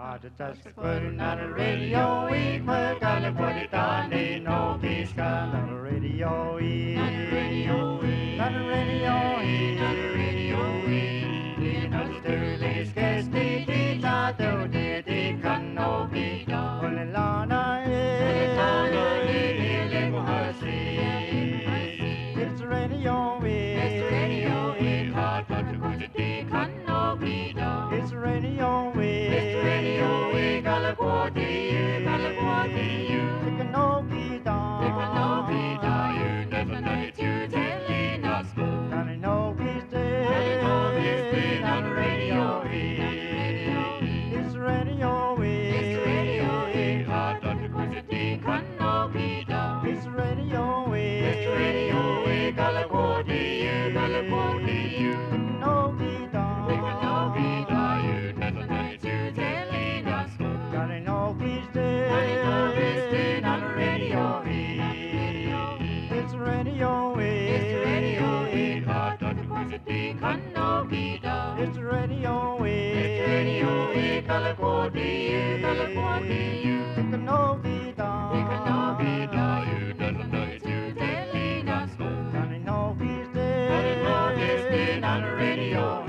Just putting on the radio, we put on the body down, they know peace come on the radio, on the radio, on the radio, on the radio, we know the dirty scarce the teeth out there, they can no be done. Only Lana, it's the radio, it's the radio, hard but the good they can no be done. It's the radio, it's the radio, we gotta go to you, it can no be done, you never know it, you telling us, gotta know peace day, on the radio, it's the radio, hard but the good they can no be done. It's the radio, we gotta go to you, it can no be done, you never know it, you telling us, gotta know peace day, on the radio, it's the radio, hard but the good they can no be done. It's the radio, we gotta go to you, it can no be done, you never know it, you telling us, gotta know peace day, on the radio.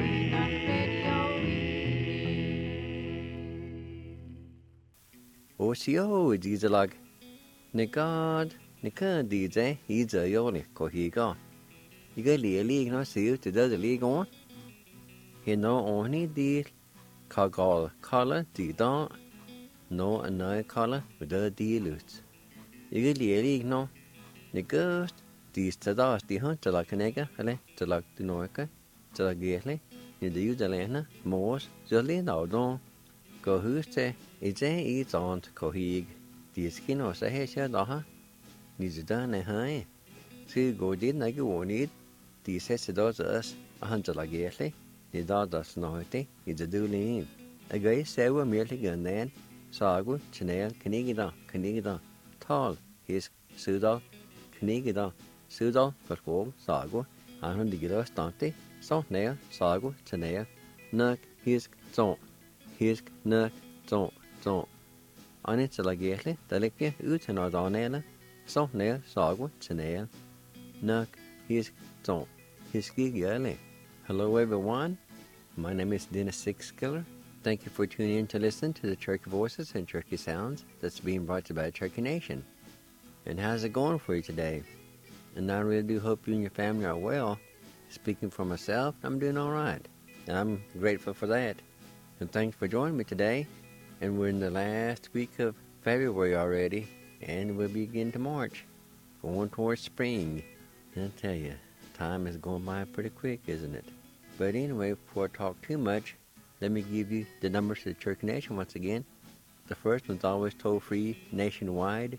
Osio dieselag negad nika DJ iza yoni ko higa iga li no siu to the league on he no only di kagal kala di da no another kala with the dilut iga li no negad di stadas di hunt to like nega ale to like the noika to like gele ni the udelena mos jolly no don go huste it's on to hig the skin or say shed aha needs done a high see go did like you need the says does us 100 like gele the does noite it's a doing a guy say we merely gun then sagu chanel canigida tall his sudo canigida sudo for go sagu 100 kilo stante so nail sagu chanel nuck his so his nuck so Anit til at gæle, der ligger ud til noget andet, så nær sagu til nær. Nok his so his gæle. Hello everyone, my name is Dennis Sixskiller. Thank you for tuning in to listen to the Cherokee Voices and Cherokee Sounds that's being brought to you by Cherokee Nation. And how's it going for you today? And I really do hope you and your family are well. Speaking for myself, I'm doing all right, and I'm grateful for that. And thanks for joining me today. And we're in the last week of February already, and we'll begin to March, going towards spring. And I tell you, time is going by pretty quick, isn't it? But anyway, before I talk too much, let me give you the numbers to the Cherokee Nation once again. The first one's always toll-free nationwide,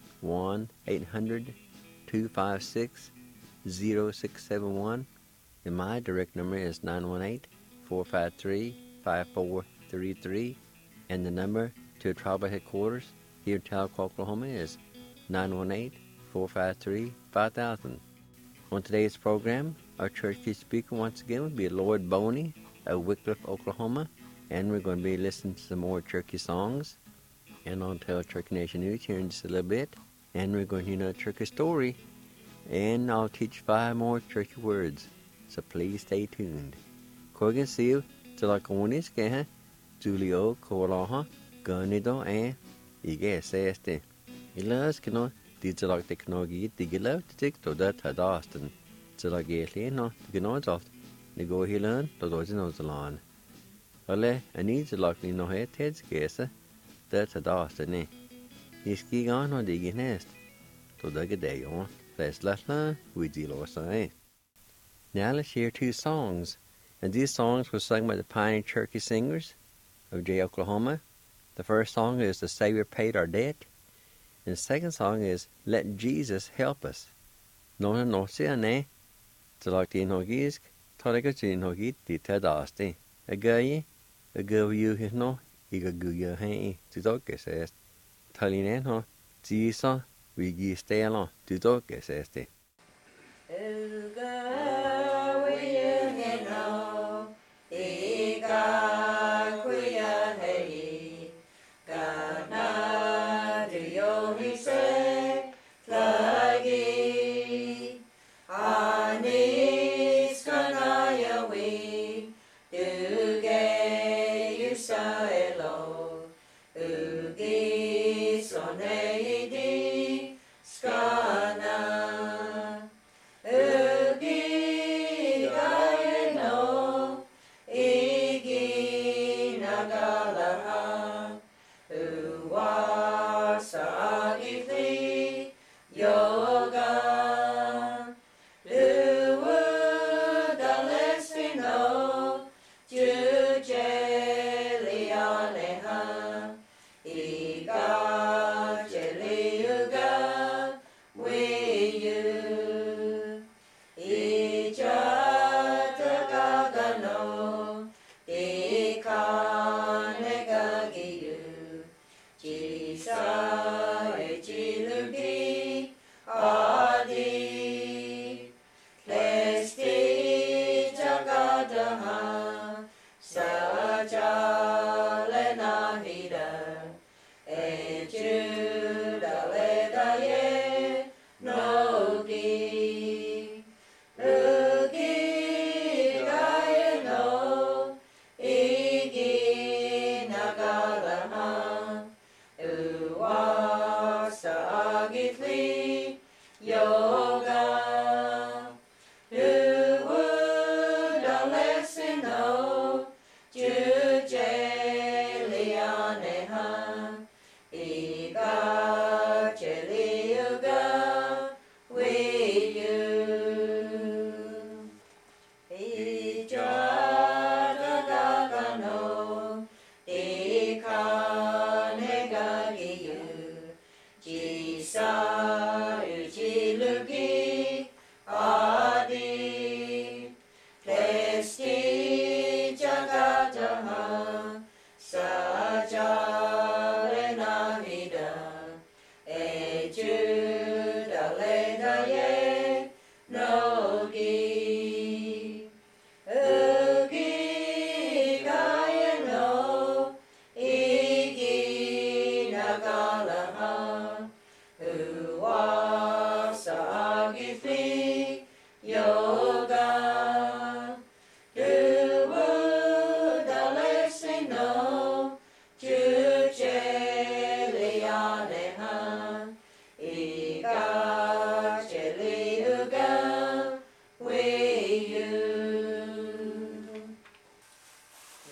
1-800-256-0671. And my direct number is 918-453-5433. And the number to tribal headquarters here in Tahlequah, Oklahoma is 918-453-5000. On today's program, our Cherokee speaker once again will be Lloyd Boney of Wickliffe, Oklahoma. And we're going to be listening to some more Cherokee songs. And I'll tell Cherokee Nation News here in just a little bit. And we're going to hear another Cherokee story. And I'll teach 5 more Cherokee words. So please stay tuned. Corgan Seal, Tilakonis Gaha. Julio Kolaha, Ganido, and Ige says the Ilas cannot digital technology, digilo, tick to that had Austin. Tilagate, no, the gnods of the go he learn, the dozen of the lawn. Ole, I need to lock in no head, heads, guess, that's had Austin, eh? He's ski on or digging nest. To the day on, that's Latla, we deal or say. Now let's hear 2 songs, and these songs were sung by the Pioneer Cherokee Singers of Jay, Oklahoma. The first song is The Savior Paid Our Debt. And the second song is Let Jesus Help Us. No, no, see, ne? To like the Inhogisk, Tolika Inhogit, the Tadasti. A guy, a girl you no, Iga Guya, hey, to Doke says. Talineno, Jesus, we give stay along, to Doke says.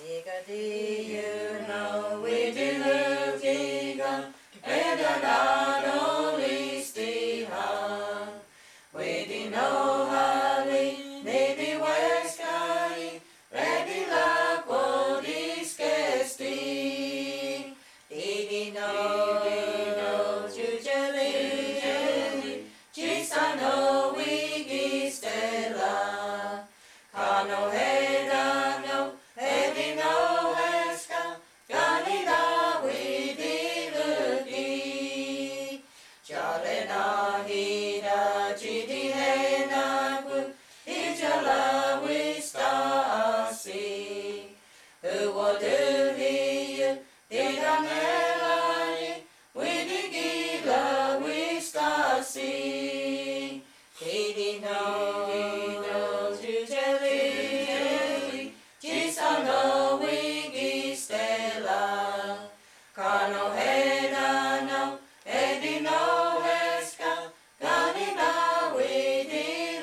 Diggity, you know we did look eagle, and not only stay high. We did know how we maybe west sky, ready like what is casting. Did know, usually, just I know we get stella. Kano head I know, heavy no heska, Ganida we did looking. Jalena hina, chidi hena good, Ijala we stasi. Who will do he, did I melody, we did gila we stasi. He knows usually, Gisano wigi stella, Kano hena no, Eddie no heska, Ganina we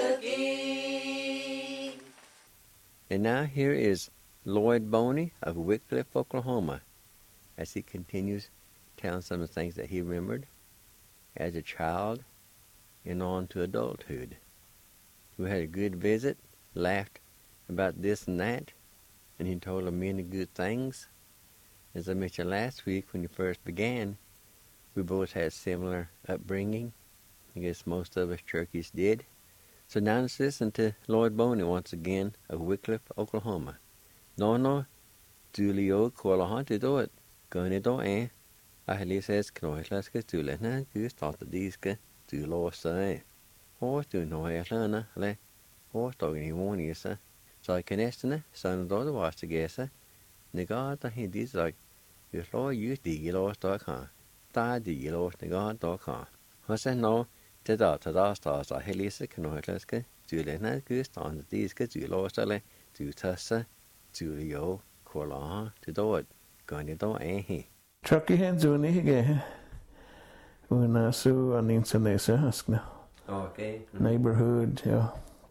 looking. And now here is Lloyd Boney of Wycliffe, Oklahoma, as he continues telling some of the things that he remembered as a child and on to adulthood. We had a good visit, laughed about this and that, and he told of many good things. As I mentioned last week when he first began, we both had similar upbringing. I guess most of us Cherokee did. So now let's listen to Lloyd Boney once again of Wycliffe, Oklahoma. No, Julio Kualahan to do it. Going to do I says, Knoislaska Tulana, you start the diska. Du låser hårt du nøjlerne, eller hårt organisationer, så kanesterne, sådan då det var til gæse, negar der hindi sagt, vi slår just de lås der kan, der de lås negar der kan. Og så nå, det der står så helise kan nøjlaske, du lærne gøstande de skal du låser eller du tasse, du jo kolar til dåd, gør det dog he. Trucky hands on here. When I saw an internet Okay. Neighborhood, yeah.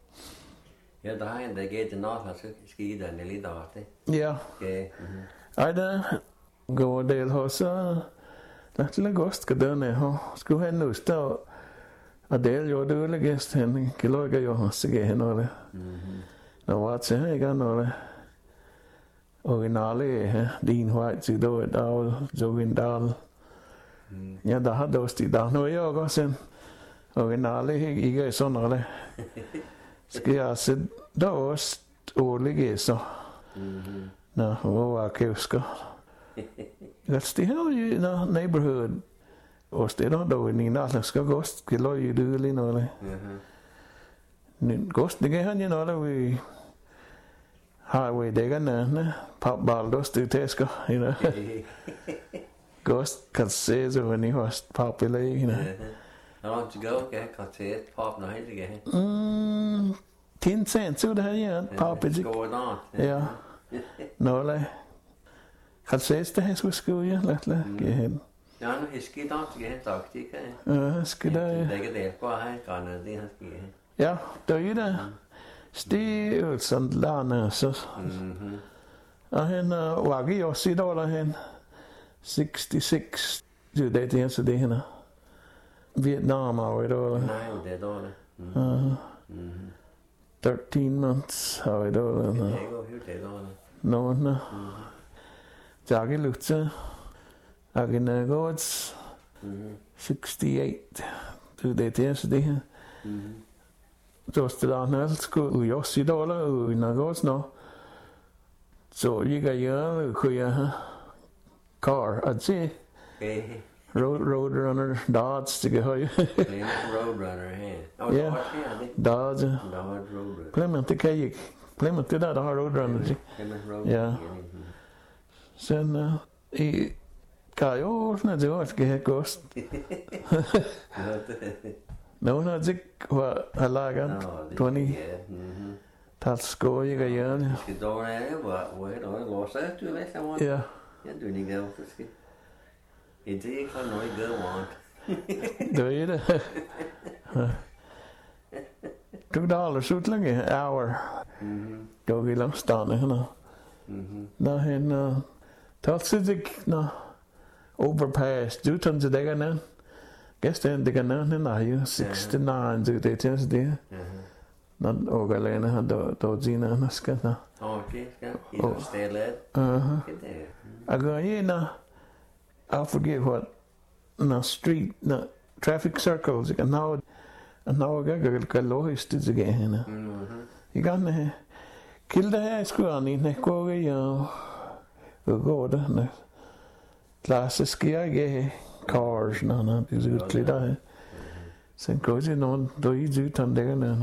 Ja, der er der gæt nok så skider en lille dag. Yeah. Okay. I go a del hosa. Til august kan den her. Skulle han nu stå og del jo det ville gæst han kiloga jo så ge han noget. Nå var til han ikke noget. Originale din white til det der Jovindal. Ja, der har dosti der nu jeg også sen. Originale ikke sådan noget. Skal jeg se der også årlige så. Nå, hvor var kævsker. That's the hell you know neighborhood. Og steder der i Nina skal gost kilo i det lige noget. Gost det han jo noget vi highway dækkerne popball dost det tæsker, you know. Gost kan se så when he was popular, you know. How long to go? Okay, kan se pop nej det igen. 10 cents så det her pop it. Ja. Noget. Kan ses det her skulle skrive lidt igen. Ja, nu hisker der til igen taktik. Skal der. Det er det på her kan det han skal. Ja, der er det. Stil sådan lande så. Og han var jo sit år han 66 det det så det her. Vietnam var det år. Nej, det er dårligt. 13 months har vi då. Det går helt det dårligt. Nå. Jagge lukte. Agene gods. 68. Det så det her. Så stod der alt skulle jo sit år og i något nå. Så jeg gør kunne jeg car at se. Roadrunner Dodge til høj. Roadrunner her. Ja. Dodge. Roadrunner. Clement det kan ikke. Clement det der har Roadrunner. Ja. Sen i kan jo sådan det også skal have gost. Nogen har ikke har laget 20. Tak skal jeg gøre. Skal du hvor er det også du ved så Ja. Ja, du ikke gør det. Det er ikke noget godt want. Det er det. $2 utlange hour. Då vill de stanna henne. Nå hen talsidik nå overpass dutan til det gangen. Gæsten det gangen hen er jo 69 til det til det. Nå og alene har dog dine nå skal nå. Okay, skal I do stay led? I go in I forget what no street no traffic circles you can now I lost it again. You got kill the high school on it go go the classes get cars no because it clear that sen goes in on do you do tan there no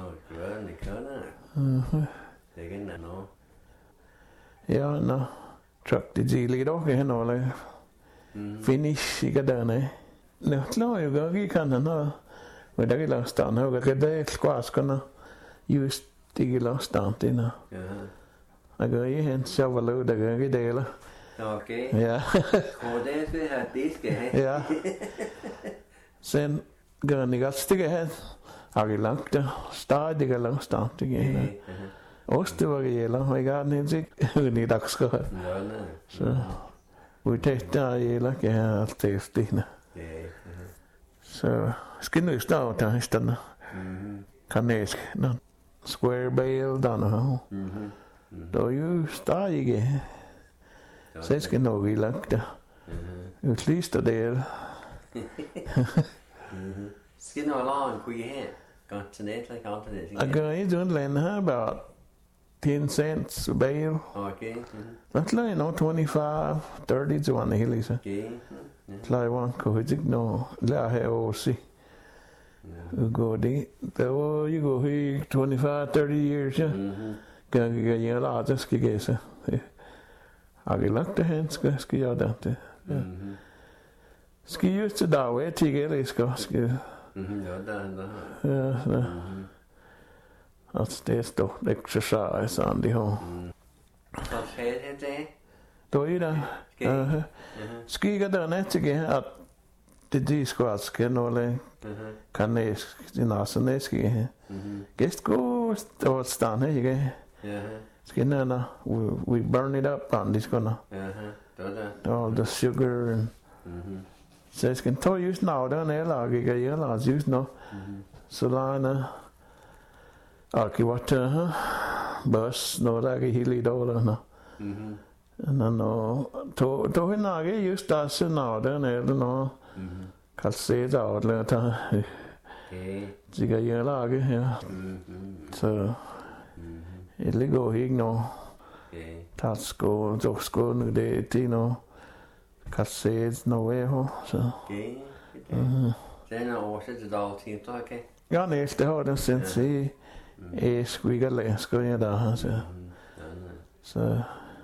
no ja no truck the G lead okay no like finish you got done no you go kan no men der gælder stand og det skvaskerne just det gælder stand det nå jeg går i hen så var lå der gør det eller okay ja og det skal have det skal have ja sen gør ni godt stikke hen har vi langt der start det gælder stand det igen også det var gælder og jeg har den sig ni dag skal så vi tætter eller kan alt det stigende så skal nu stå der i stedet kanadisk no square bale der no då jo stadig ikke så skal nok i langt der utlyst det skal nu along kunne I have continental continent I go into England how about 10 cents a bale okay that's like no 25 30 to one hilly so okay play one could no la have aussi you go there you go here 25 30 years yeah kan jeg la det skal jeg så har vi lagt det hen skal jeg det skal just til dag ved til jeg skal ja der ja altså det står exercise on the home så skal det då är det skiga där nätige att det skal nåle kan det näske gæst gå og stanna ikke skal we burn it up on this gonna all the sugar and så skal to just now der eller ikke jeg lader just nu så lana okay what bus no der ikke helt dollar no to hinage just der så nå der nede no kan se der og der det kan jeg lage ja så det ligger ikke no tager sko nu det no kan se no way så den er oversat til dagtid okay ja næste har den sen se skulle jeg der så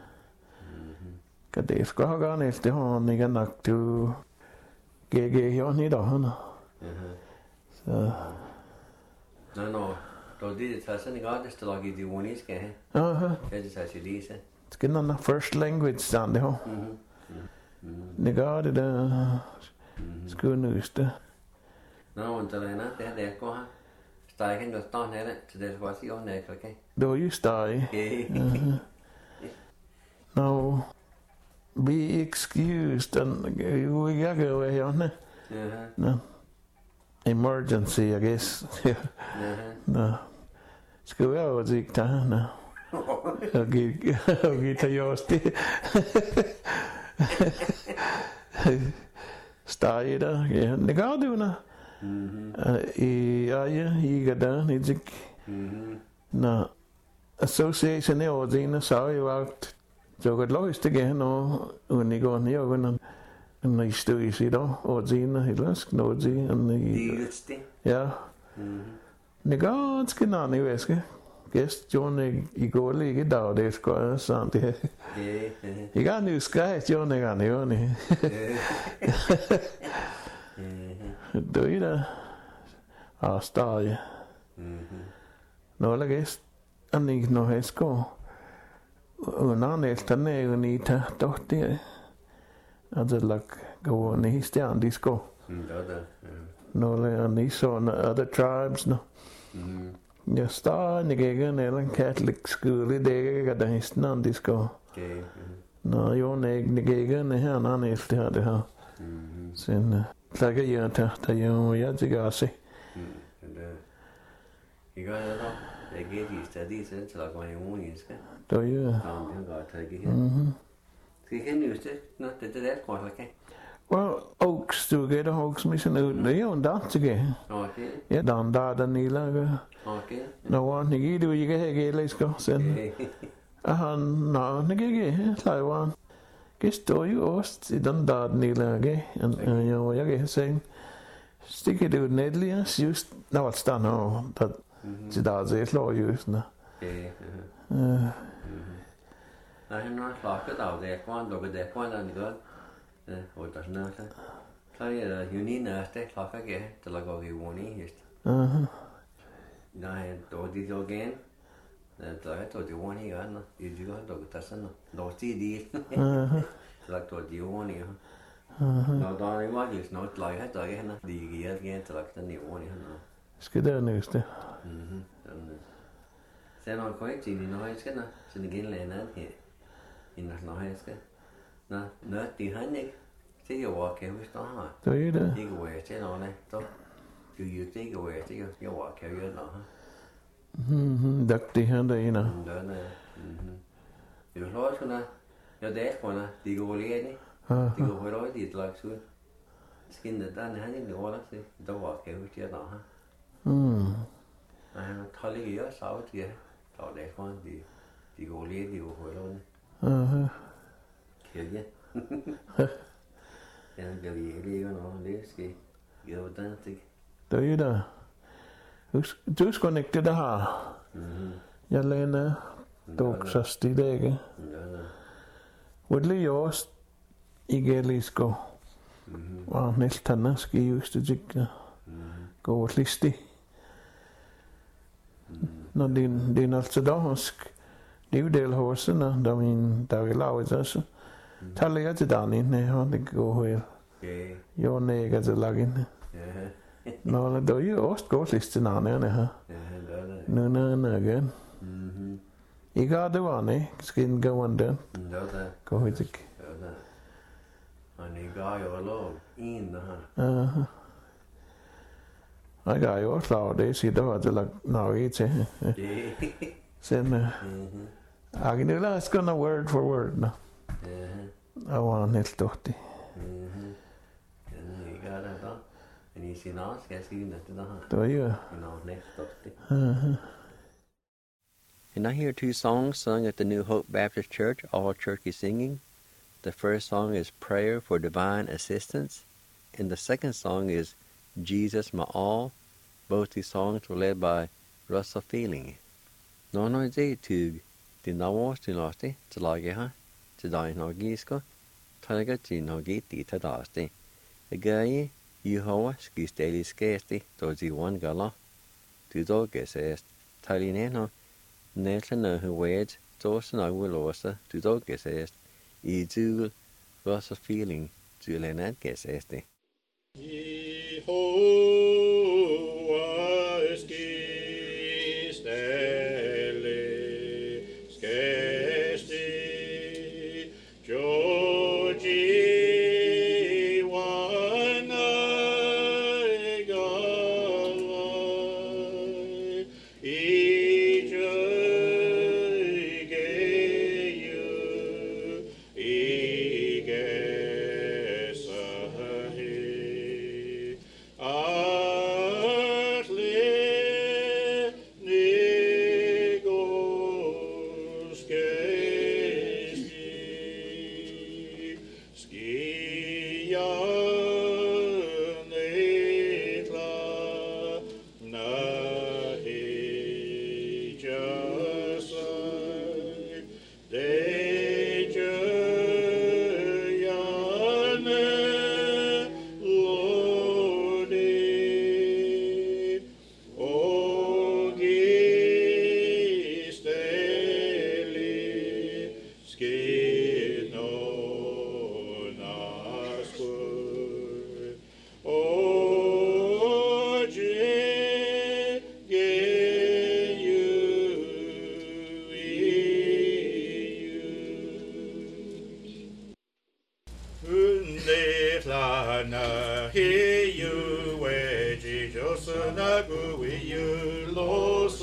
kan det skal have gerne efter han ikke nok du GG her nede der så no då det tager sådan godt det står i det uniske det tager sig lige så skal den first language stand det her det gør det der skulle nøste no und der det går her steigen det står nede til det var sig on okay då just der no be excused and we got go away on it no emergency I guess no skal vi over til der no okay til josti steg der ja det gør du nå i gader nede no association er ordene så jo alt så godt løst det igen og unigon her og en historie sig der ordene helt noget det ja det går skal nå væske gæst John i går lige der det skal sådan det jeg kan nu skal John ikke jo nej det er der stadig når gæst han ikke når han skal og når næste er ni ta dotter at det lag gå ni stjern de skal når er ni så other tribes no ja stadig ikke en eller catholic school det er der er snart de skal Okay. No, jo negegen her nan efter her det her. Sen tager jeg der jo jeg tænker se. I gør det da. Jeg giver de stadig selv til at gå i udenlandske. Der jo. Ja, det har godt taget her. Skal I kende just det? Nå, det der godt, okay? Well, Oaks, du get a Oaks mission out. Det er jo en dag til det. Okay. Ja, den nila. Okay. Nå, han ikke du ikke have gælæsker sen. Han nå, ikke Taiwan. Det står jo også i den der nila, okay? Jo, jeg kan sige. Stikker det ud netlig, just når det står nå, der til der er slår just nå. Nej, han har slakket af det, kvandt lukker det, kvandt han godt. Og der sådan noget. Så er det jo lige næste slakker ikke, til at gå i ugen just. Nej, då det jo igen. Der er då det ugen i gang, det er jo godt, der sådan noget. Det er så lagt då det ugen i. Nå, der er jo ikke noget lag her, der er han. Det giver igen til lagt den i ugen i han. Skal der næste. Så når korrekt i når jeg skal, så det gælder en anden her. Inden når jeg skal. Nå, det han ikke. Det er jo okay, hvis der har. Der er det. Det går jeg til noget, så du jo det går jeg til, jeg var kan jo noget. Det her der ene. Det er flot sådan. Jeg der på når det går lige det. Det går på noget det slags ud. Skinnet der han ikke noget så der var kan jo til noget. Nej, han tager lige jeg så det. Så der for det går lige det går på noget. Kælge. Ja, det er lige noget det skal jeg jo den ting. Der er der. Du skal ikke det der har. Jeg læner dog så stille ikke. Hvor det jo også ikke lige skal. Og næsten skal just det ikke gå og liste. Når det er altså dansk. Det er jo del hosen, der min der er lavet også. Taler jeg til den inde, og det går her. Jo, nægger til lagt inde. Nå, det er jo også godt liste nærmere her. Nå, igen. Ikke har det var, nej. Skal den gå an den? Gå hit ikke. Han ikke har jo lov en der her. Jeg har jo også lavet det, så der var det lagt noget til. Sen, jeg kan jo lade skåne word for word, nå. Jeg var helt dårlig. Ikke har det da. Men I sin navn skal jeg sige, at det der her. Det var jo. And I hear two songs sung at the New Hope Baptist Church, all churchy singing. The first song is Prayer for Divine Assistance, and the second song is Jesus My All. Both these songs were led by Russell Feeling. Nå når det tog det navns til os det, til laget her, til dig når gisker, tager til når gitt det til deres det. Det gør I, Jehova skal stille skæste, da de one galler. Du dog gæsest, tager I ned næsten når hun ved, så snart vil også, du dog gæsest. I du Russell Feeling, du lænder gæsest det. Ah Unde lana he you we Jesus na gu we you los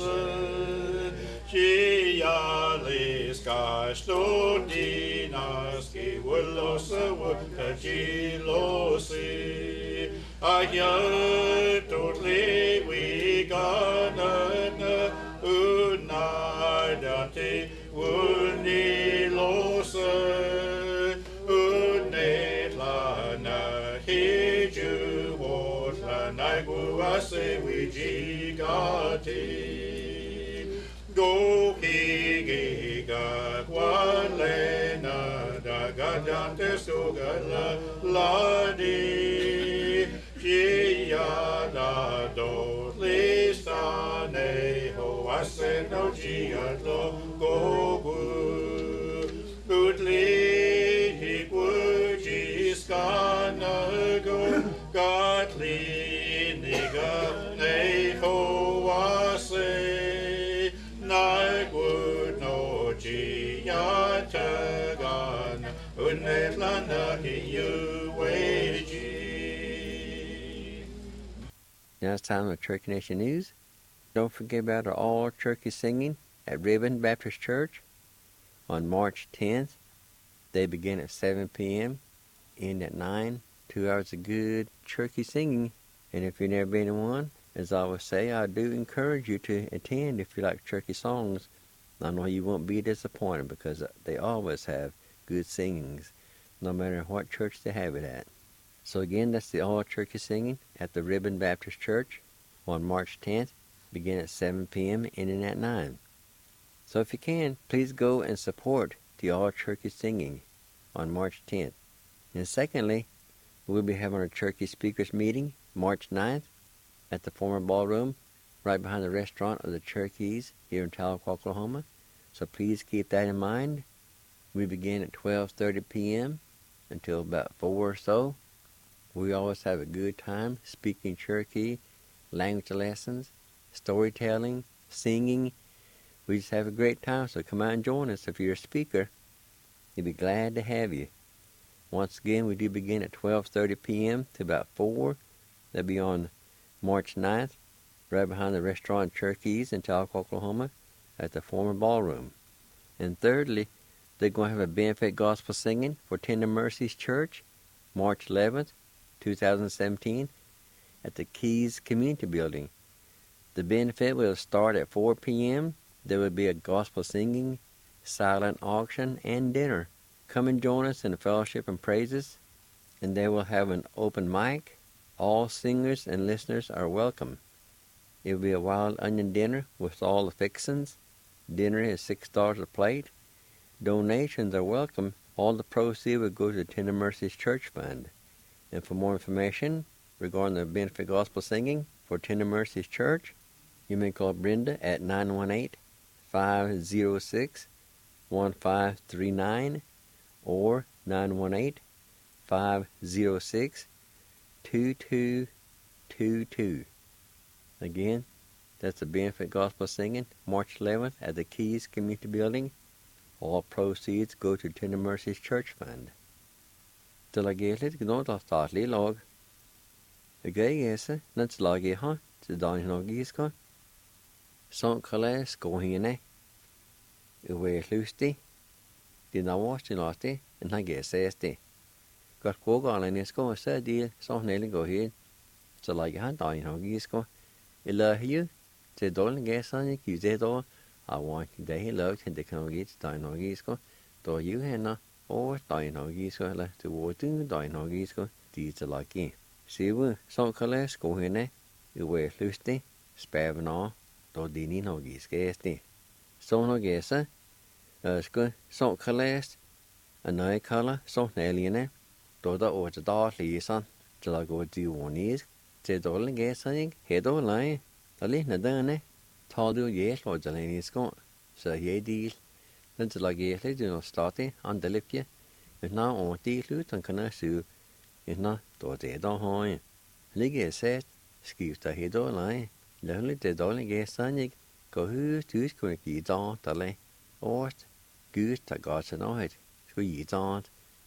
chi ya les ka sto dinas ki los wo ka chi los a ya tot le we ga na una date uni los se we gigati go he ga qualena da gadante so gala la di ya da do listane ho aseno gia lo go good he would is gonna go godly nei ho ase nai would no gia tagan unet lana you wage. Now it's time for Turkey Nation News. Don't forget about our all turkey singing at Ribbon Baptist Church on March 10th. They begin at 7 p.m., end at 9. 2 hours of good turkey singing. And if you've never been to one, as I always say, I do encourage you to attend if you like turkey songs. I know you won't be disappointed because they always have good singings, no matter what church they have it at. So again, that's the all turkey singing at the Ribbon Baptist Church on March 10th, begin at 7 p.m., ending at 9. So if you can, please go and support the all turkey singing on March 10th. And secondly, we'll be having a turkey speakers meeting March 9th at the former ballroom right behind the restaurant of the Turkeys here in Tahlequah, Oklahoma. So please keep that in mind. We begin at 12:30 p.m. until about 4 or so. We always have a good time speaking Cherokee, language lessons, storytelling, singing. We just have a great time, so come out and join us. If you're a speaker, we'd be glad to have you. Once again, we do begin at 12:30 p.m. to about 4. That'll be on March 9th, right behind the restaurant Cherokes in Tahlequah, Oklahoma, at the former ballroom. And thirdly, they're going to have a benefit gospel singing for Tender Mercies Church, March 11th, 2017, at the Keys Community Building. The benefit will start at 4 p.m. There will be a gospel singing, silent auction, and dinner. Come and join us in the fellowship and praises, and they will have an open mic. All singers and listeners are welcome. It will be a wild onion dinner with all the fixings. Dinner is $6 a plate. Donations are welcome. All the proceeds will go to the Tender Mercies Church Fund. And for more information regarding the benefit gospel singing for Tender Mercies Church, you may call Brenda at 918-506-1539 or 918-506-2222. Again, that's the benefit gospel singing, March 11th at the Keys Community Building. All proceeds go to Tender Mercies Church Fund. Til jeg er litt gnått av statlig lag. Jeg er nødt lag jeg har til dagen og giska. Sånn kalle skåhingene. Jeg er lustig. De navn til natt, en har jeg sett det. Godt pågående jeg skal se de sånn hele går helt. Så lag jeg har dagen og giska. Eller her til dagen jeg sånn jeg gjør det. I want det hele lag til det kan jeg dagen og giska. Da gjør henne. Og dagen og giska eller til vårding dagen og giska de til lag i. Sivu sånn kalle skåhingene. Jeg er lustig. Spæven av. Da de ni og giska er det. Sånn og gese. Skal sånn kalles en nøye kalle sånn eliene. Da da og til da lisan til å gå til vårnis. Til dårlig gese jeg. Helt og lei. Da litt nederne. Ta du og gjeld og til en iskå. Så jeg deal. Den til å gjelde til å starte andre lippje. Uten å deal ut han kan su. Uten da det da har jeg. Ligger sett. Skifter helt og lei. Lønlig til dårlig gese jeg. Gå ut kunne ikke gi da til det. Og Gud har godt til noget. Skulle gi da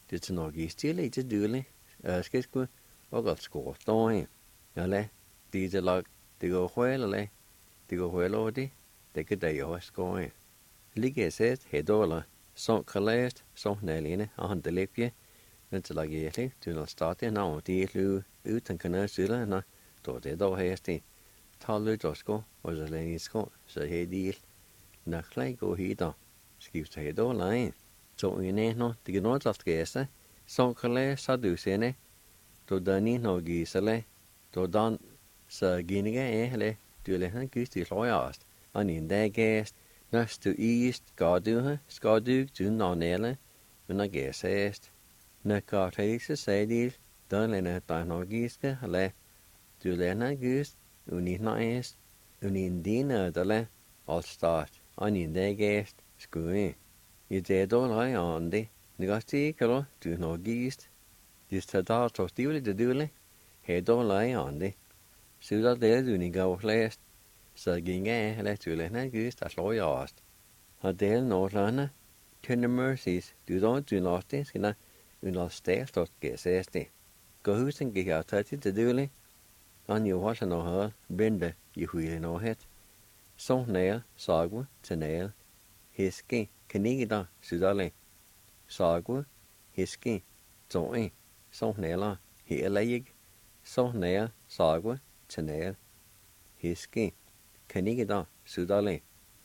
det til nok i stille ikke døle skal sgu og godt skår stå eller det er lag det går højt eller det går højt over det kan der jo skår lige sæt hedder så kalast så nærliggende og han det lægge men til lag egentlig du når starte navn det er løb uden kan sælge når det dog her det taler du skår og så længe skår så her det når klar går hit skifter her dog line så ene når det kan noget at gæste så kalast så du sene då dani nog i sale då dan så ginige hele du han gist i løjast og en dag gæst næste east skal du til nonelle men at gæst når kartelse sagde dan lene der nog giske hele du lene gist uni næst uni dine der all start og en dag gæst skulle i det då løjande negasti kalo du nog gist det tager så stiligt det døle hedder lejende så der det du ikke går flest så gik jeg eller til en gæst der slår jeg også og det Nordlande Tender Mercies du når det skal der under statsstort gæste gå husen gik jeg til det døle og jo også noget binde i hele noget så nær sagu til nær hiske kanigder sydale sagu hiske så så nær hele jeg så nær sagu til nær hiske kanigder sydale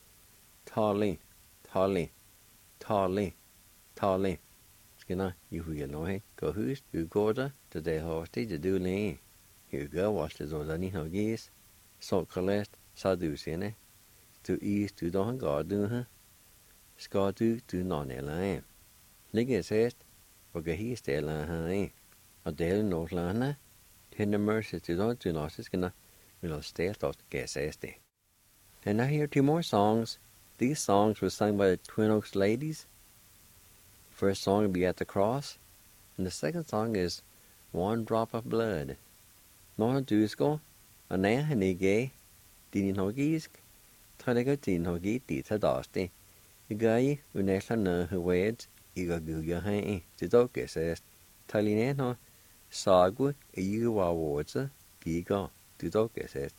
tale skal der i hele noget gå hus du går der det har det du læge Hugo was det så ni har gis så kalest så du sene du du don't gå du skal du non eller ligge sæt og gå her stille her og det er Nordlande Tender Mercies du når skal der vil start gæste and I hear two more songs. These songs were sung by the Twin Oaks Ladies. First song will be At the Cross, and the second song is One Drop of Blood. Når du skal, og når han ikke din hogisk, trækker din hogi dit til dagste. I gør I unæsler noget højt, I går gudger her til doggesæst. Talinæner, sagu, I var vordet, giger til doggesæst.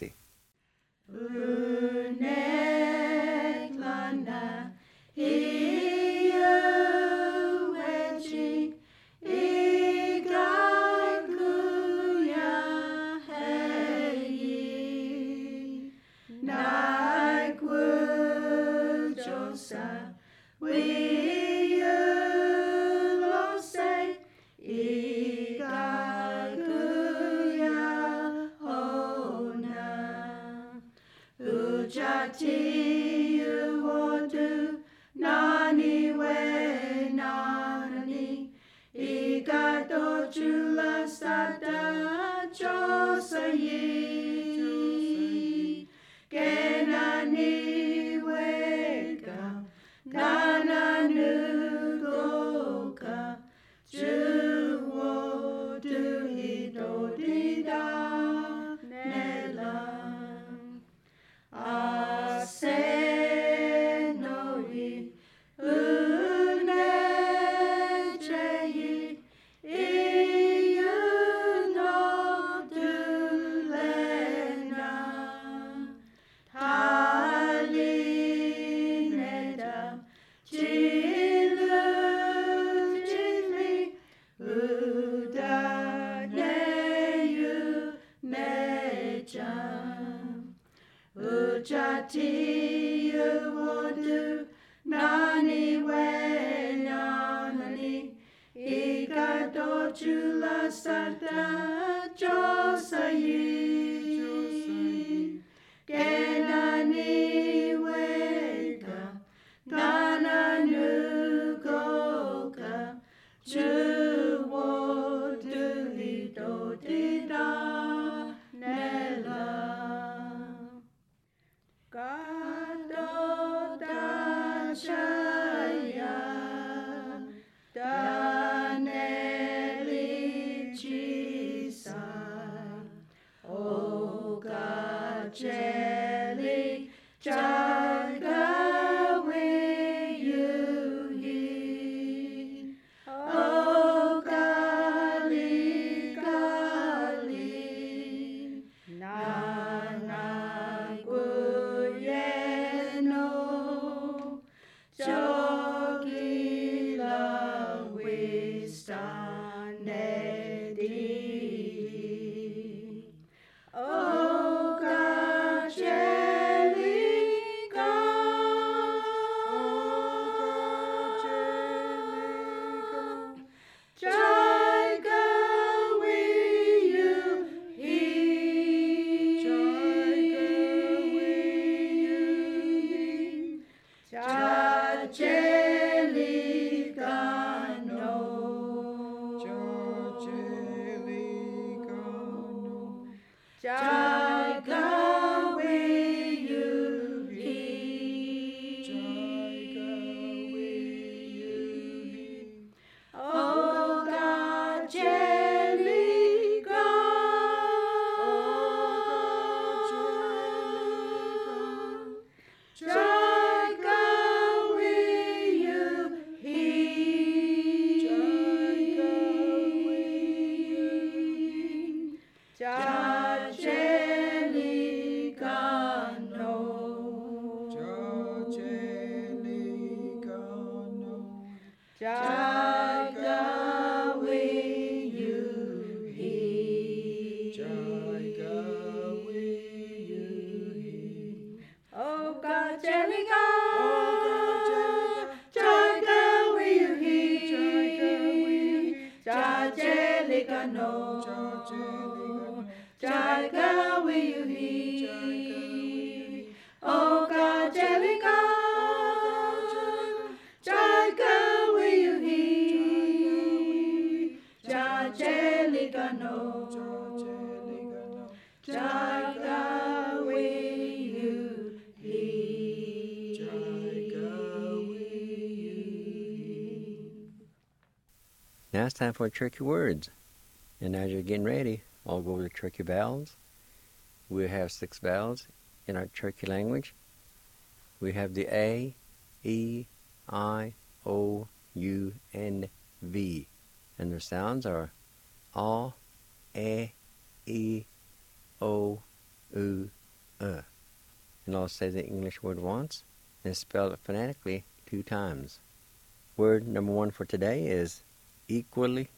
Uneklana hiu wechi igraikuya hei naikujosa wiulose igraikuya hona Ujati uodu nani we nani igato chula sata josayi kenani weka nana nugoka juodu hidodida nela Asenoi unecheyi iyunodulena talineda jili udaneyu nejam Ujati uodu nani we nani igato chula sata josayi kenani weka nana nugoka juodu lidodida nela Kadodachaya Danelichisa Ogajeli Jagawi Yuhi Jajalikano, Jaika will you hear? Oh God, Jellica, Jaika will you hear? Jajalikano, Jaika will you hear? Now it's time for tricky words. And as you're getting ready, I'll go over the tricky vowels. We have 6 vowels in our Cherokee language. We have the A, E, I, O, U, and V. And their sounds are A, E, O, U, And I'll say the English word once and spell it phonetically 2 times. Word number 1 for today is equally.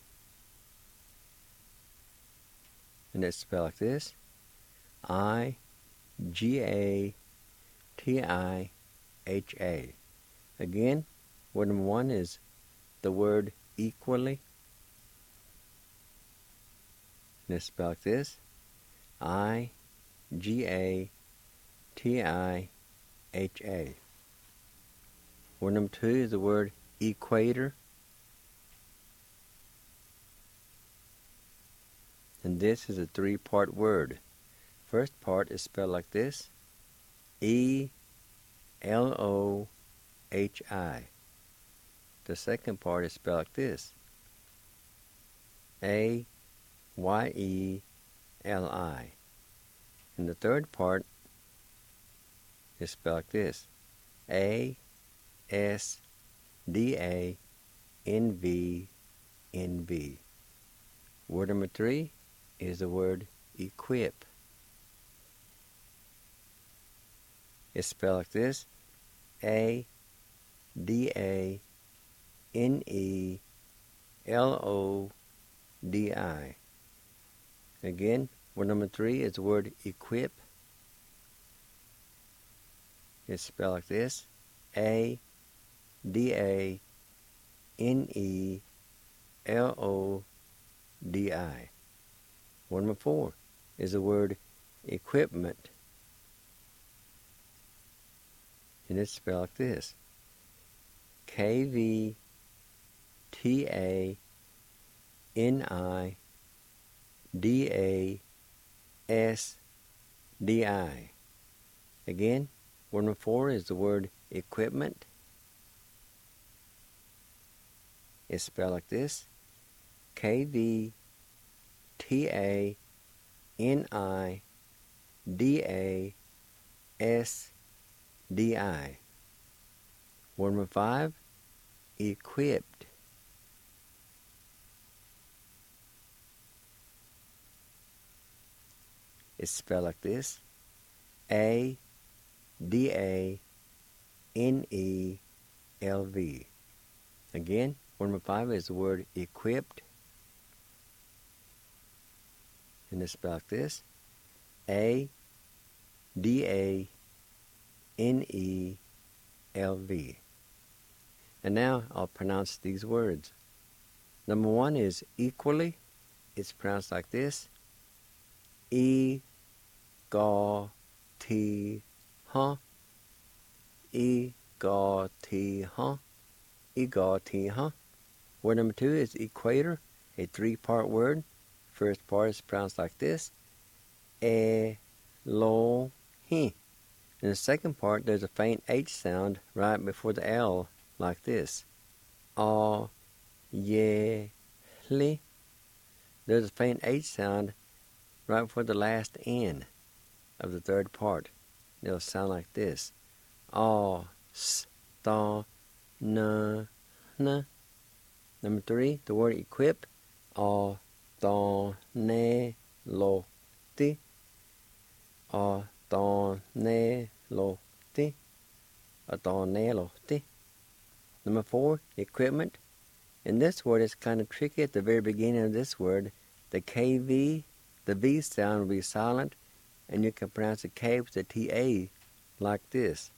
And it's spelled like this: I-G-A-T-I-H-A. Again, word number 1 is the word equally. And it's spelled like this: I-G-A-T-I-H-A. Word number 2 is the word equator. And this is a 3-part word. First part is spelled like this: E-L-O-H-I. The second part is spelled like this: A-Y-E-L-I. And the third part is spelled like this: A-S-D-A-N-V-N-V. Word number 3 is the word equip. It's spelled like this: A-D-A-N-E-L-O-D-I. Again, word number 3 is the word equip. It's spelled like this: A-D-A-N-E-L-O-D-I. Word number 4 is the word equipment. And it's spelled like this: K-V-T-A-N-I-D-A-S-D-I. Again, word number 4 is the word equipment. It's spelled like this: K-V-T-A-N-I-D-A-S-D-I. Word number 5, equipped. It's spelled like this: A-D-A-N-E-L-V. Again, word number 5 is the word equipped. And it's spelled like this: A-D-A-N-E-L-V. And now I'll pronounce these words. Number 1 is equally. It's pronounced like this: E-Ga-T-Huh. E-Ga-T-Huh. E-Ga-T-Huh. Word number 2 is equator, a 3-part word. First part is pronounced like this: E-Lo-Hi. In the second part, there's a faint H sound right before the L, like this: A-Ye-Li. There's a faint H sound right before the last N of the third part. It'll sound like this: A-S-Ta-Na-Na. Number 3, the word equip: A-Ta-Ne-Lo-Ti. A-Ta-Ne-Lo-Ti. A-Ta-Ne-Lo-Ti. Number 4, equipment. And this word is kind of tricky at the very beginning of this word. The KV, the V sound will be silent, and you can pronounce the K with the TA like this: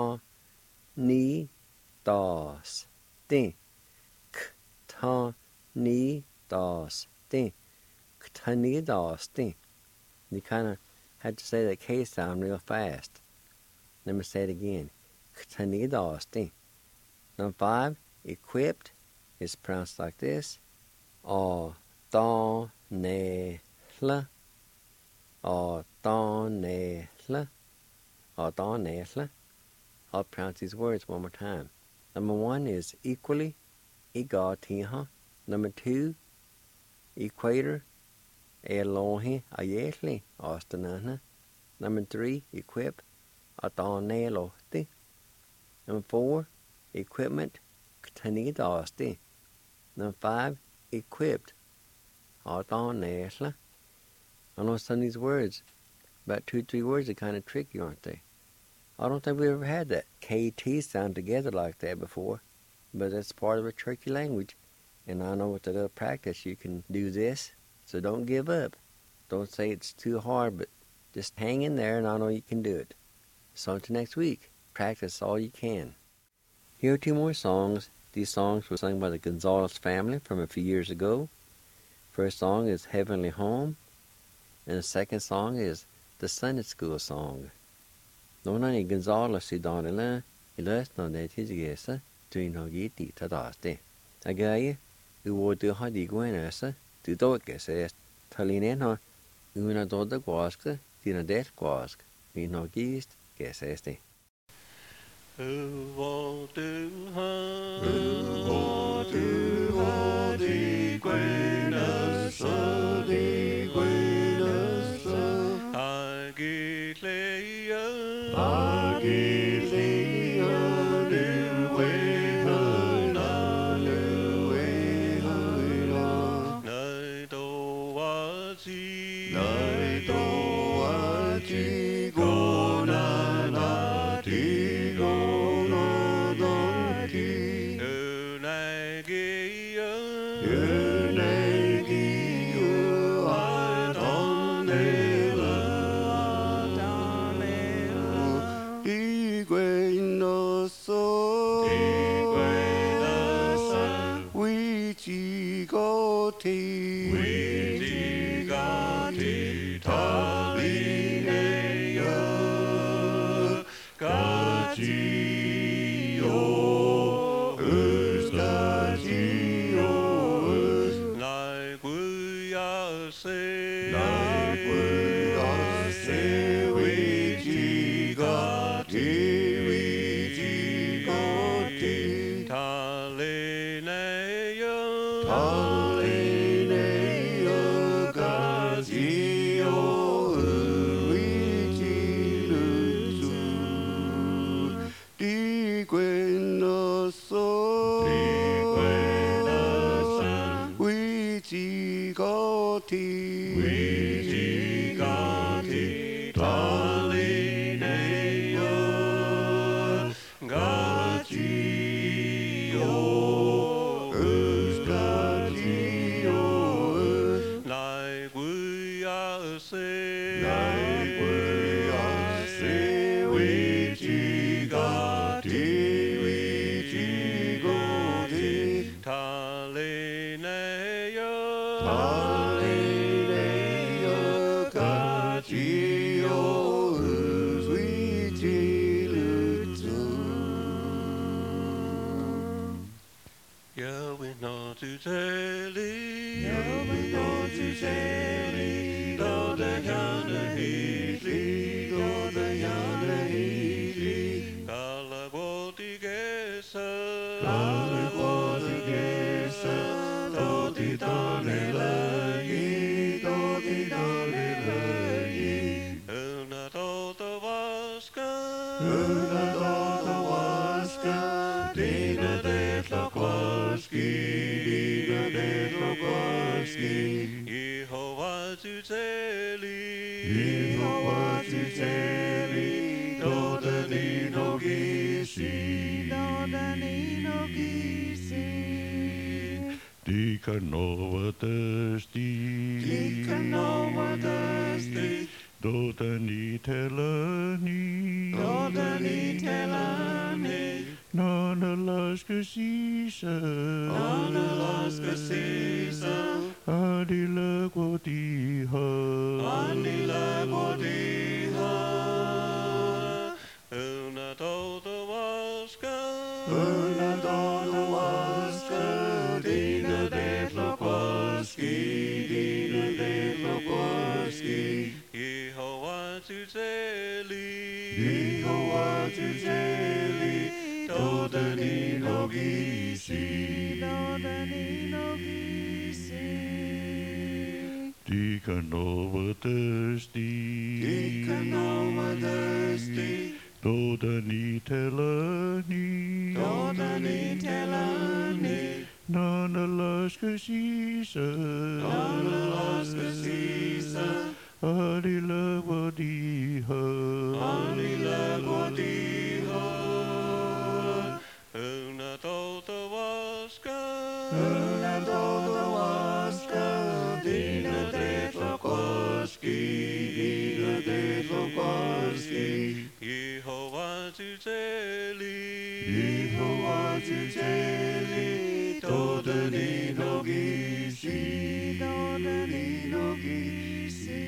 K-ta-ni-das-ti. K-ta-ni-das-ti. ni dos sti. Ktani dos sti. You kind of had to say that K sound real fast. Let me say it again. Ktani dos sti. Number 5, equipped is pronounced like this. O don ne hla. O don ne hla. O don ne hla. I'll pronounce these words one more time. Number 1 is equally, egatiha. Number 2, equator, elohi ayetli, ostanana. Number 3, equip, ataneloti. Number 4, equipment, ktanidosti. Number 5, equipped, atanela. I know some of these words, about 2-3 words are kind of tricky, aren't they? I don't think we ever had that KT sound together like that before, but that's part of a Cherokee language, and I know with a little practice you can do this, so don't give up. Don't say it's too hard, but just hang in there, and I know you can do it. So until next week, practice all you can. Here are 2 more songs. These songs were sung by the Gonzalez family from a few years ago. First song is Heavenly Home, and the second song is the Sunday School Song. Nonani Gonzalez si donela, ilas no de tizigesa, tuinogiti tadaste. Agaye, uwodu hadi guenesa, tu doikese, talinena, una doda guaska, tina det guask, minogist, geseste. Di guenesa, di guenesa. Agilea, lueha, na lueha, Nai Naidoati, gona nati, gona dati. Yönegiu, adanela. Iguenoso, Wigigati, Talinea, Gatio, Gatio, Naiguiase, Wigigati, Wigigati, Talinea, Gatio, Wigilutsu, Diguenoso, Wigigati, Talinea, Gatio, Gatio, Naiguiase, Wigigati, Wigigati, Talinea, Gatio, Wigilutsu. Yahweh not to teli, Yahweh not to teli, do the yana hili, do the yana hili. Galaguotigesa, Galaguotigesa, do di dalelai, do di dalelai. Una tota vaska, Una dota waska, dina det lokwaski, dina det lokwaski. Jehovah to teli, Jehovah to teli, do the nino gisi, do the nino gisi. Dikanova thirsty, Dikanova thirsty, do the nitelani, do the nitelani. Nana laska sisa, Nana Laskasisa, Adila Quodiha, Anila Quodiha, Una Tota Waska, Una Tota Waska, Dina de Flokowski, Dina de Flokowski. Yehovah Tuzeli, Yehovah Tuzeli, Dodani Nogisi, Dodani Nogisi. Deacon over thirsty, Deacon over thirsty, Dodani Telani, Dodani Telani, Nana Laskasisa, Nana Laskasisa, Adila Quodiha, Anila Quodiha, Una Tota Waska, Una Tota Waska, Dina de Flokowski, Dina de Flokowski. Yehovah Tuzeli, Yehovah Tuzeli, Dodani Nogisi, Dodani Nogisi.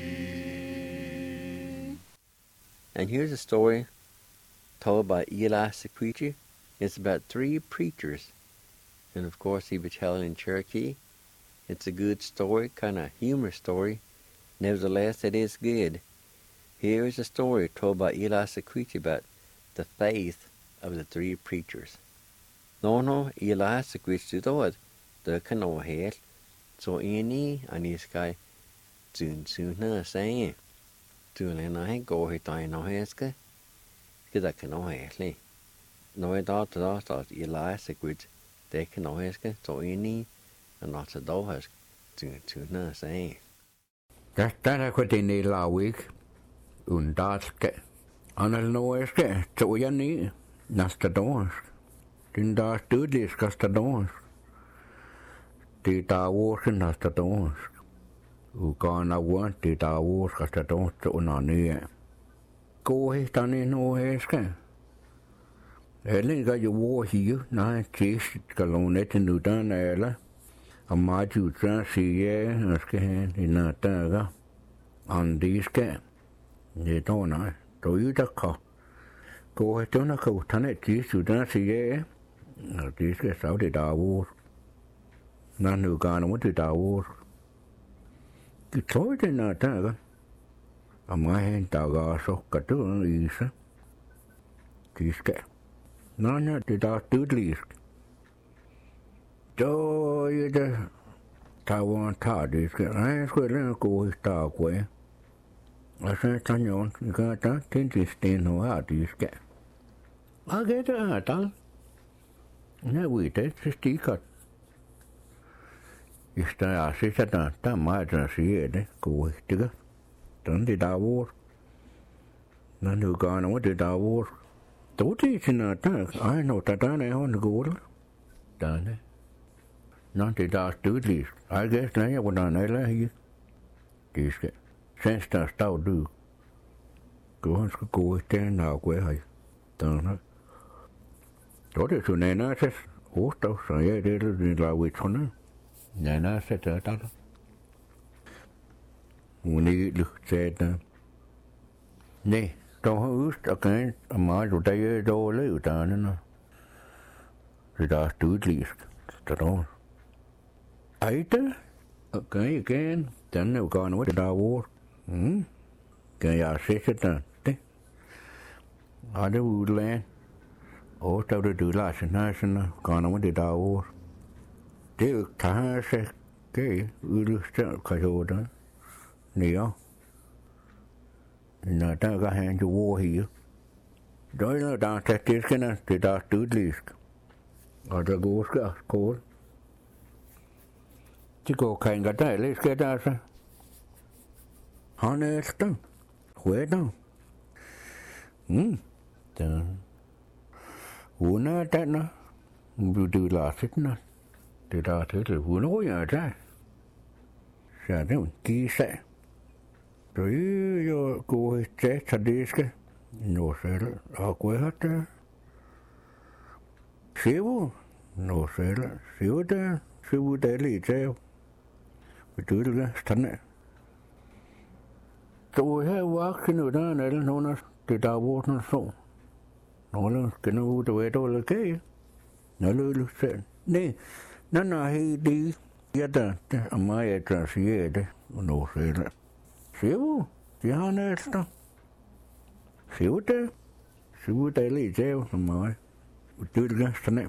And here's a story told by Eli Sequitchi. It's about 3 preachers. And of course he was telling in Cherokee. It's a good story, kind of humorous story. Nevertheless, it is good. Here is a story told by Eli Sequitchi about the faith of the 3 preachers. No, Eli Sequitchi thought the canoe head. So any and this guy soon saying. Tụi nói cô thì tài nói hết cái đặc cái nói hết nói đó Eli Sequitchi để cái nói hết cái rồi ní nó sẽ đâu hết chừng nó sẽ Tästä kotini lauik undaske anal noeske tojani nasta dons din da studliskasta dons di ta vuosin nasta dons ukana vuon di ta vuoskasta dons unani kohistani noeske Ellen ga jo vuohi na tis kalonet nudan ela Amaju transiye aske ina taga andiske ne tona to yutaka ko tona ko tane ti sudan siye diske saudi dawo nanu gana mutu dawo ki toite na taga amahen taga so katu isa diske nana de da tudlisk Då är det Taiwan tadiska. Jag skulle gå i Taiwan. Och sen tar jag gata till sten och hadiska. Jag vet det här. Nej, vi det stikat. Just det, jag sitter där. Där maten ser det. Gå i det. Den det där var. När du går något det där var. Då det är sina där. Jag nog där är hon går. Där Not the dark duties. I guess now what on I you. This get sense that stau do. Go on go with ten now where I don't know. Då det så nena ses åt så är det la wit såna. Nena ses där. Hon är luktet. Nej, då har just och kan amma då det är då lutan nå. Det där duties. Då Aita, okay, again, then they've gone with the war. Can you assist it? Other woodland, or to do last national, gone with the war. They can't say, okay, we'll start Kajoda, Neo. Not a hand to war here. Don't know down that this can the dark to least. Or the ghost got cold. Chứ cô khen cả trái lấy cái đó sao? Honest đâu, khỏe đâu. Đó. Una trái nó, du là thích nó. Từ đó thứ là vừa nói ở ra. Sao nó kỳ sẽ. Rồi yo cô sẽ thật đi cái. Nó sẽ ở quê hết. Xíu, Nå selv, sivu det lige til. Vi døde det stande. Så her var nu der eller nogen det der var noget så. Nogle skal nu det var dårligt gæ. Nå lød selv. Nej, nej det ja der mig der siger det og nå selv. Sivu, det har næste. Sivu det lige til som mig. Vi døde det stande.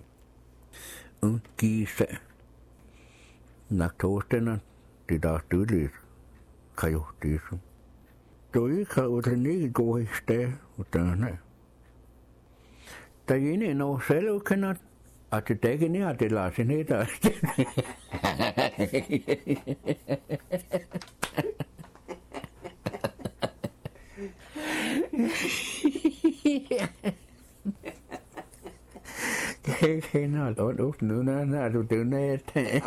Gisa. Naktorstena, det der dødeligt, kan jo det så. Du ikke har udlænding gå i sted, og der er. Der er en af selv kender, at det dækker ned, at det lader sig ned der. Jeg kender alt op nu, når du dønner.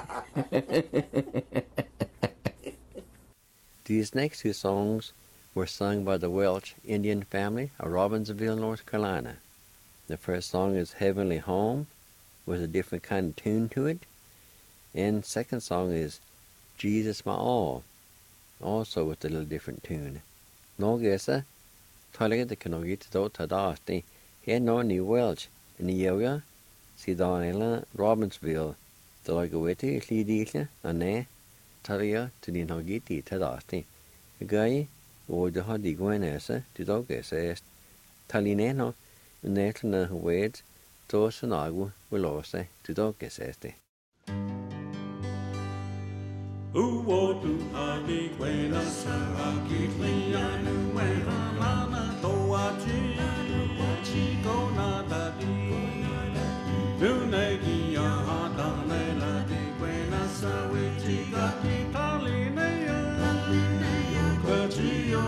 These next two songs were sung by the Welch Indian family of Robbinsville, North Carolina. The first song is Heavenly Home, with a different kind of tune to it. And second song is Jesus My All, also with a little different tune. Norgesa, Talega the Kanogit do Tadasti, here no New Welch, in the Yoga, Sidonella, Robbinsville, the Lagaweti, Lidisha, and Talia to the Nogiti Tadasti. The guy or the Hadi Gwenessa to Dogesa, Talineno, and Netana Wades, Tosanagu, Willose to Dogesa. Uwo tu hadi kwena saraki klianu wena lana toachi kona dadi Lunegi ya hadane la di kwena sawichi gati talineya Kachiyo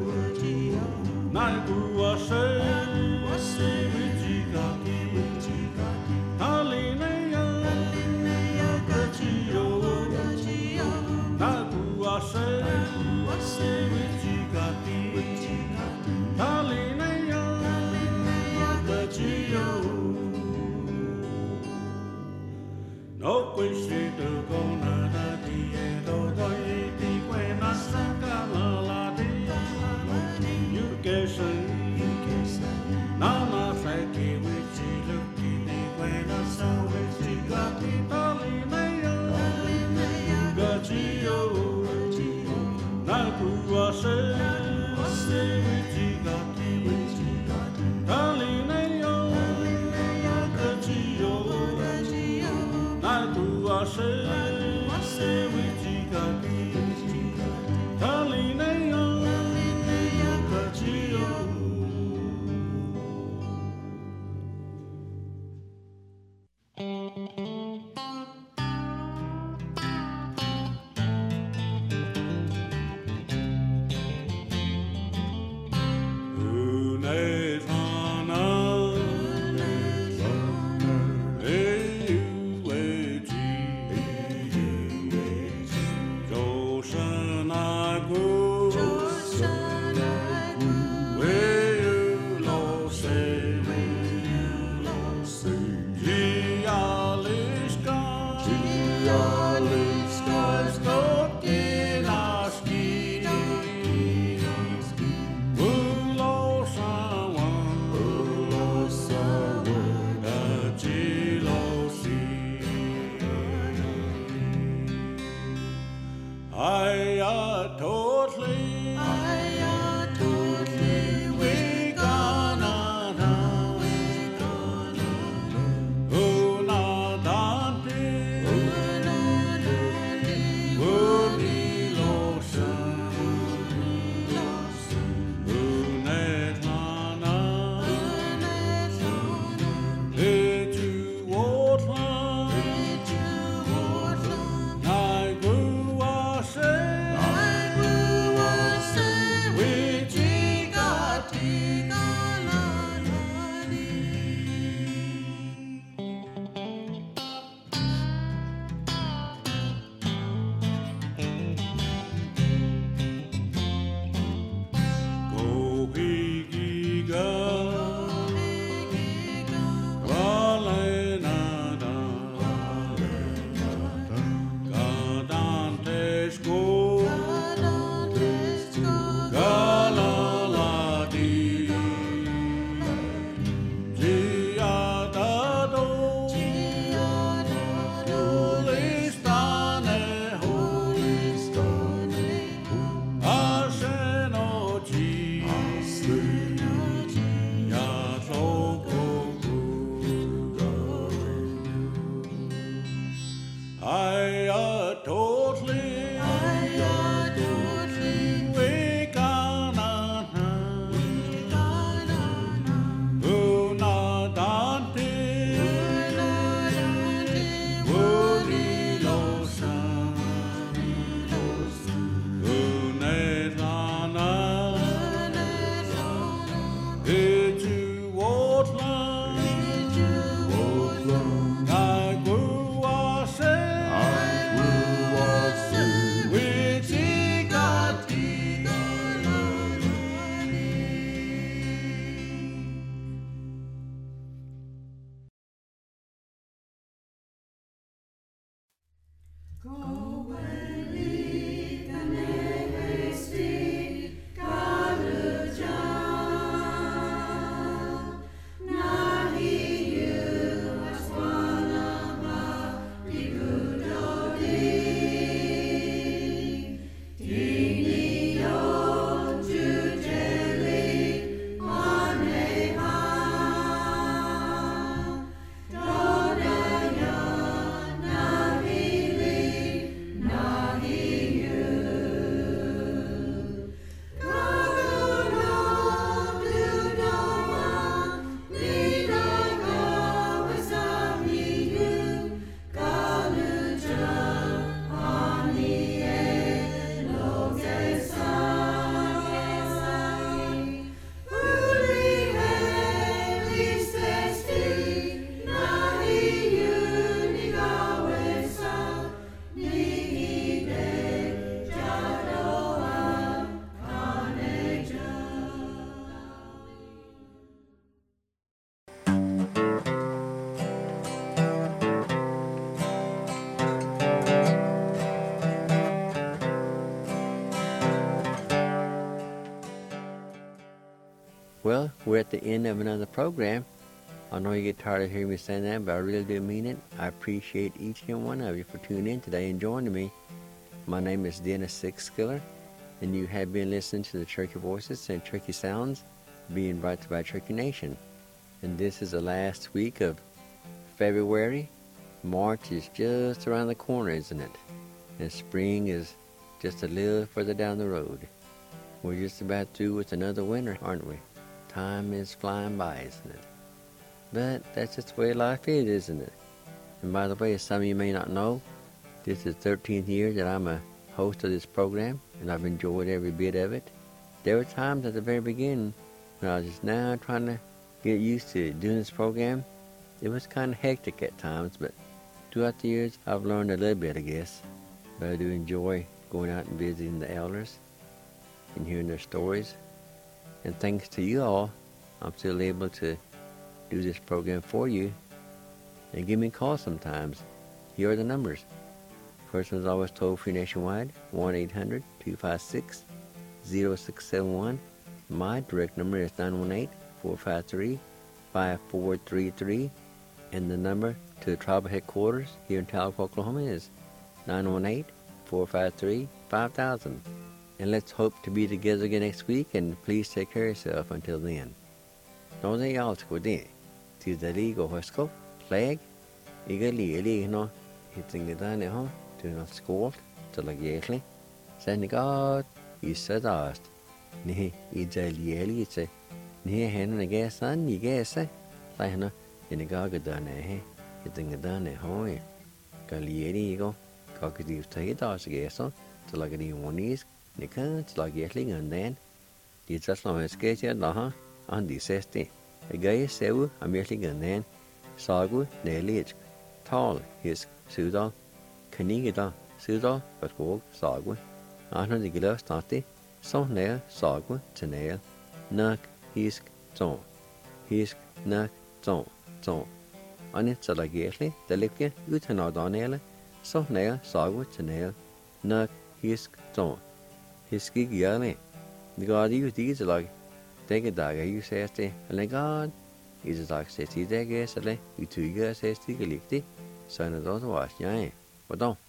Naibu wase wichi gati Talineya Kachiyo No questi tu con la di do doi di quena sanga la di you guess Nana faki wichi lucky di quena so wichi gati talineya Gachio Wase wichi gati Talineya Gachio Naibu wase wichi gati Talineya Gachio I totally. We gonna Una Dante. Uri Losan. Une Lana. Etu Wotland. I grew a say. We got Well, we're at the end of another program. I know you get tired of hearing me saying that, but I really do mean it. I appreciate each and one of you for tuning in today and joining me. My name is Dennis Sixskiller, and you have been listening to the Cherokee Voices and Cherokee Sounds being brought to you by Cherokee Nation. And this is the last week of February. March is just around the corner, isn't it? And spring is just a little further down the road. We're just about through with another winter, aren't we? Time is flying by, isn't it? But that's just the way life is, isn't it? And by the way, as some of you may not know, this is the 13th year that I'm a host of this program, and I've enjoyed every bit of it. There were times at the very beginning when I was just now trying to get used to doing this program. It was kind of hectic at times, but throughout the years, I've learned a little bit, I guess. But I do enjoy going out and visiting the elders and hearing their stories. And thanks to you all, I'm still able to do this program for you. And give me a call sometimes. Here are the numbers. First one's always toll-free nationwide, 1-800-256-0671. My direct number is 918-453-5433. And the number to the tribal headquarters here in Tahlequah, Oklahoma is 918-453-5000. And let's hope to be together again next week, and please take care of yourself until then. Don't they all go there? To the legal hospital, flag, eagerly, no, hitting the down at home, to not school, to like yearly. Send God, is said asked. Nay, it's a yearly, it's a near hand and a gas son, you guess, eh? Like no, in the garga done, eh? Hitting the down at home. Galieri go, cockatives take it as a gas on, to like the one is. Nika like yearly and then you just long as sketch at the on the 60. A guy sew a merely and then sagu nearly tall his pseudo canigida pseudo but walk sagu. On the glass starty, so nail sagu to nail knock his zone. His knock zone. On it so like yearly, the liquor you turn out on nail, so nail sagu to nail knock his zone. His gig yelling. The God you these like take a dog, you say, and God is like says, he's there, guess, you two years says, take a lick, son of those was, yeah, but don't.